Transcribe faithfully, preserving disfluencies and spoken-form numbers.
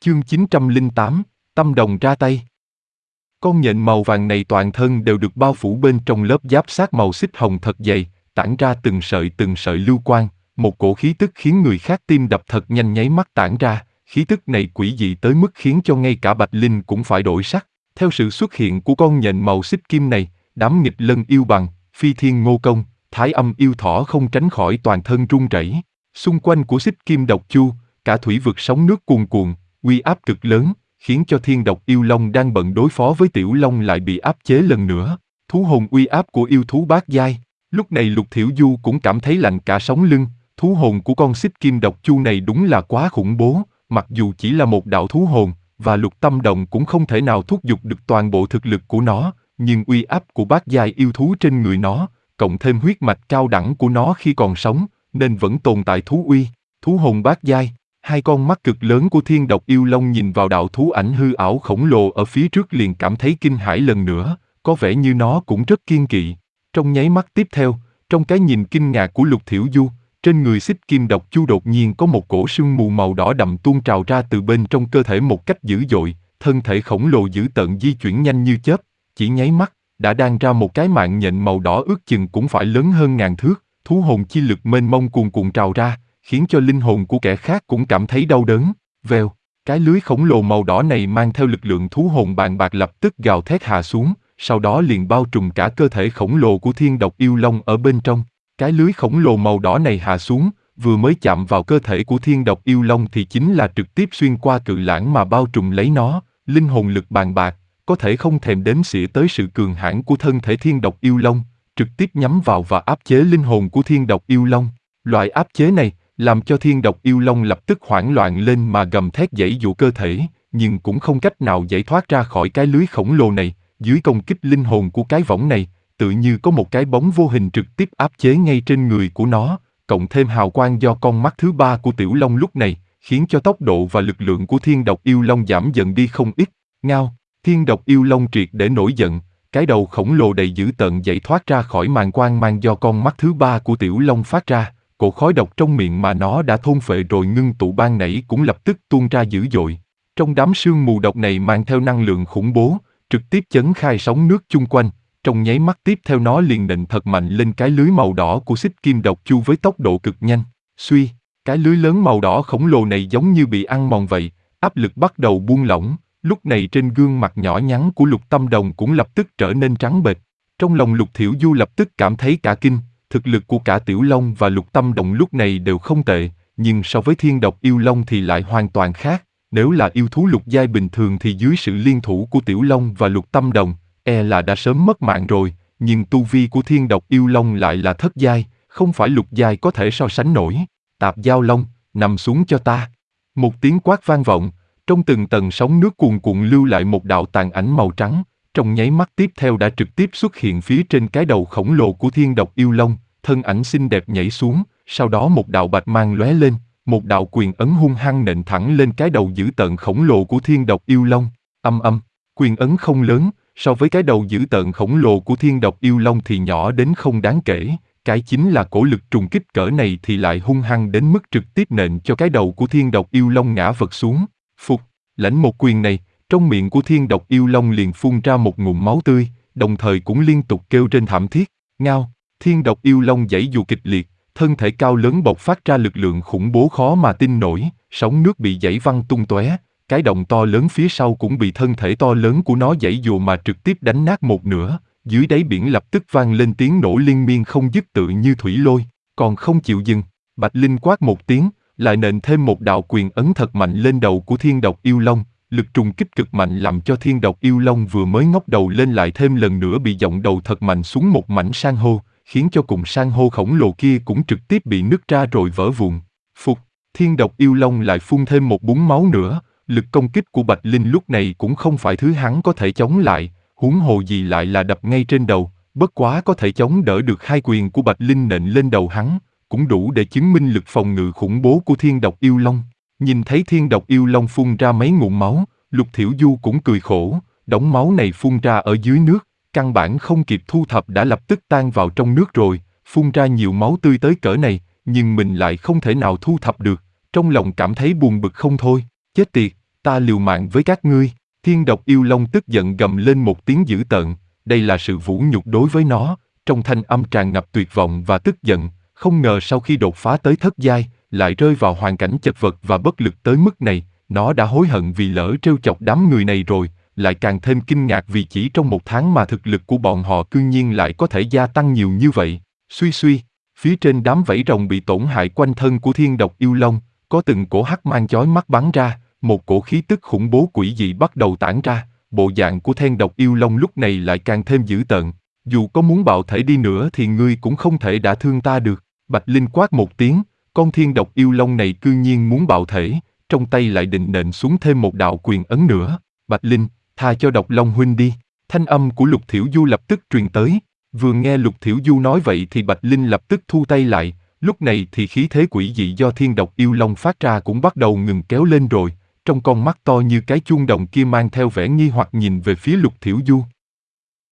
Chương chín trăm lẻ tám, Tâm Đồng ra tay. Con nhện màu vàng này toàn thân đều được bao phủ bên trong lớp giáp xác màu xích hồng thật dày, tản ra từng sợi từng sợi lưu quang, một cổ khí tức khiến người khác tim đập thật nhanh nháy mắt tản ra, khí tức này quỷ dị tới mức khiến cho ngay cả Bạch Linh cũng phải đổi sắc. Theo sự xuất hiện của con nhện màu xích kim này, đám nghịch lân yêu bằng, phi thiên ngô công, thái âm yêu thỏ không tránh khỏi toàn thân run rẩy. Xung quanh của xích kim độc chu, cả thủy vực sóng nước cuồn cuộn, uy áp cực lớn, khiến cho thiên độc yêu long đang bận đối phó với tiểu long lại bị áp chế lần nữa. Thú hồn uy áp của yêu thú bát giai. Lúc này Lục Thiểu Du cũng cảm thấy lạnh cả sống lưng, thú hồn của con xích kim độc chu này đúng là quá khủng bố, mặc dù chỉ là một đạo thú hồn, và Lục Tâm Đồng cũng không thể nào thúc giục được toàn bộ thực lực của nó, nhưng uy áp của bát giai yêu thú trên người nó, cộng thêm huyết mạch cao đẳng của nó khi còn sống, nên vẫn tồn tại thú uy. Thú hồn bát giai. Hai con mắt cực lớn của thiên độc yêu long nhìn vào đạo thú ảnh hư ảo khổng lồ ở phía trước liền cảm thấy kinh hãi lần nữa, có vẻ như nó cũng rất kiên kỵ. Trong nháy mắt tiếp theo, trong cái nhìn kinh ngạc của Lục Thiểu Du, trên người xích kim độc chu đột nhiên có một cổ sương mù màu đỏ đậm tuôn trào ra từ bên trong cơ thể một cách dữ dội, thân thể khổng lồ dữ tợn di chuyển nhanh như chớp, chỉ nháy mắt, đã đan ra một cái mạng nhện màu đỏ ước chừng cũng phải lớn hơn ngàn thước, thú hồn chi lực mênh mông cuồn cuộn trào ra, khiến cho linh hồn của kẻ khác cũng cảm thấy đau đớn. Vèo, cái lưới khổng lồ màu đỏ này mang theo lực lượng thú hồn bàn bạc lập tức gào thét hạ xuống, sau đó liền bao trùm cả cơ thể khổng lồ của thiên độc yêu long ở bên trong. Cái lưới khổng lồ màu đỏ này hạ xuống, vừa mới chạm vào cơ thể của thiên độc yêu long thì chính là trực tiếp xuyên qua cự lãng mà bao trùm lấy nó, linh hồn lực bàn bạc, có thể không thèm đếm xỉa tới sự cường hãn của thân thể thiên độc yêu long, trực tiếp nhắm vào và áp chế linh hồn của thiên độc yêu long. Loại áp chế này làm cho thiên độc yêu long lập tức hoảng loạn lên mà gầm thét giãy giụa cơ thể, nhưng cũng không cách nào giải thoát ra khỏi cái lưới khổng lồ này. Dưới công kích linh hồn của cái võng này, tự như có một cái bóng vô hình trực tiếp áp chế ngay trên người của nó, cộng thêm hào quang do con mắt thứ ba của tiểu long lúc này, khiến cho tốc độ và lực lượng của thiên độc yêu long giảm dần đi không ít. Ngao, thiên độc yêu long triệt để nổi giận, cái đầu khổng lồ đầy dữ tợn giải thoát ra khỏi màn quang mang do con mắt thứ ba của tiểu long phát ra. Cổ khói độc trong miệng mà nó đã thôn phệ rồi ngưng tụ ban nãy cũng lập tức tuôn ra dữ dội. Trong đám sương mù độc này mang theo năng lượng khủng bố, trực tiếp chấn khai sóng nước chung quanh, trong nháy mắt tiếp theo nó liền nện thật mạnh lên cái lưới màu đỏ của xích kim độc chu với tốc độ cực nhanh. Suy, cái lưới lớn màu đỏ khổng lồ này giống như bị ăn mòn vậy, áp lực bắt đầu buông lỏng, lúc này trên gương mặt nhỏ nhắn của Lục Tâm Đồng cũng lập tức trở nên trắng bệch. Trong lòng Lục Thiểu Du lập tức cảm thấy cả kinh. Thực lực của cả Tiểu Long và Lục Tâm Đồng lúc này đều không tệ, nhưng so với thiên độc yêu long thì lại hoàn toàn khác. Nếu là yêu thú lục giai bình thường thì dưới sự liên thủ của Tiểu Long và Lục Tâm Đồng, e là đã sớm mất mạng rồi, nhưng tu vi của thiên độc yêu long lại là thất giai, không phải lục giai có thể so sánh nổi. Tạp Giao Long, nằm xuống cho ta. Một tiếng quát vang vọng, trong từng tầng sóng nước cuồn cuộn lưu lại một đạo tàn ảnh màu trắng, trong nháy mắt tiếp theo đã trực tiếp xuất hiện phía trên cái đầu khổng lồ của thiên độc yêu long. Thân ảnh xinh đẹp nhảy xuống, sau đó một đạo bạch mang lóe lên, một đạo quyền ấn hung hăng nện thẳng lên cái đầu dữ tợn khổng lồ của thiên độc yêu long. Âm âm, quyền ấn không lớn, so với cái đầu dữ tợn khổng lồ của thiên độc yêu long thì nhỏ đến không đáng kể, cái chính là cổ lực trùng kích cỡ này thì lại hung hăng đến mức trực tiếp nện cho cái đầu của thiên độc yêu long ngã vật xuống. Phục, lãnh một quyền này, trong miệng của thiên độc yêu long liền phun ra một ngụm máu tươi, đồng thời cũng liên tục kêu trên thảm thiết. Ngao. Thiên độc yêu long giãy giụa kịch liệt, thân thể cao lớn bộc phát ra lực lượng khủng bố khó mà tin nổi, sóng nước bị giãy văng tung tóe, cái động to lớn phía sau cũng bị thân thể to lớn của nó giãy giụa mà trực tiếp đánh nát một nửa, dưới đáy biển lập tức vang lên tiếng nổ liên miên không dứt tự như thủy lôi, còn không chịu dừng, Bạch Linh quát một tiếng, lại nện thêm một đạo quyền ấn thật mạnh lên đầu của thiên độc yêu long, lực trùng kích cực mạnh làm cho thiên độc yêu long vừa mới ngóc đầu lên lại thêm lần nữa bị giọng đầu thật mạnh xuống một mảnh san hô, khiến cho cùng san hô khổng lồ kia cũng trực tiếp bị nứt ra rồi vỡ vụn. Phục, thiên độc yêu long lại phun thêm một búng máu nữa, lực công kích của Bạch Linh lúc này cũng không phải thứ hắn có thể chống lại, huống hồ gì lại là đập ngay trên đầu, bất quá có thể chống đỡ được hai quyền của Bạch Linh nện lên đầu hắn, cũng đủ để chứng minh lực phòng ngự khủng bố của thiên độc yêu long. Nhìn thấy thiên độc yêu long phun ra mấy ngụm máu, Lục Thiểu Du cũng cười khổ, đống máu này phun ra ở dưới nước, căn bản không kịp thu thập đã lập tức tan vào trong nước rồi, phun ra nhiều máu tươi tới cỡ này, nhưng mình lại không thể nào thu thập được, trong lòng cảm thấy buồn bực không thôi. Chết tiệt, ta liều mạng với các ngươi. Thiên độc yêu long tức giận gầm lên một tiếng dữ tợn, đây là sự vũ nhục đối với nó, trong thanh âm tràn ngập tuyệt vọng và tức giận, không ngờ sau khi đột phá tới thất giai, lại rơi vào hoàn cảnh chật vật và bất lực tới mức này, nó đã hối hận vì lỡ trêu chọc đám người này rồi, lại càng thêm kinh ngạc vì chỉ trong một tháng mà thực lực của bọn họ cư nhiên lại có thể gia tăng nhiều như vậy. Suy suy, phía trên đám vảy rồng bị tổn hại quanh thân của thiên độc yêu long, có từng cổ hắc mang chói mắt bắn ra, một cổ khí tức khủng bố quỷ dị bắt đầu tản ra, bộ dạng của thiên độc yêu long lúc này lại càng thêm dữ tợn. Dù có muốn bạo thể đi nữa thì ngươi cũng không thể đả thương ta được. Bạch Linh quát một tiếng, con thiên độc yêu long này cư nhiên muốn bạo thể, trong tay lại định nện xuống thêm một đạo quyền ấn nữa. Bạch Linh, tha cho độc long huynh đi. Thanh âm của Lục Thiểu Du lập tức truyền tới. Vừa nghe Lục Thiểu Du nói vậy thì Bạch Linh lập tức thu tay lại, lúc này thì khí thế quỷ dị do thiên độc yêu long phát ra cũng bắt đầu ngừng kéo lên rồi, trong con mắt to như cái chuông đồng kia mang theo vẻ nghi hoặc nhìn về phía Lục Thiểu Du.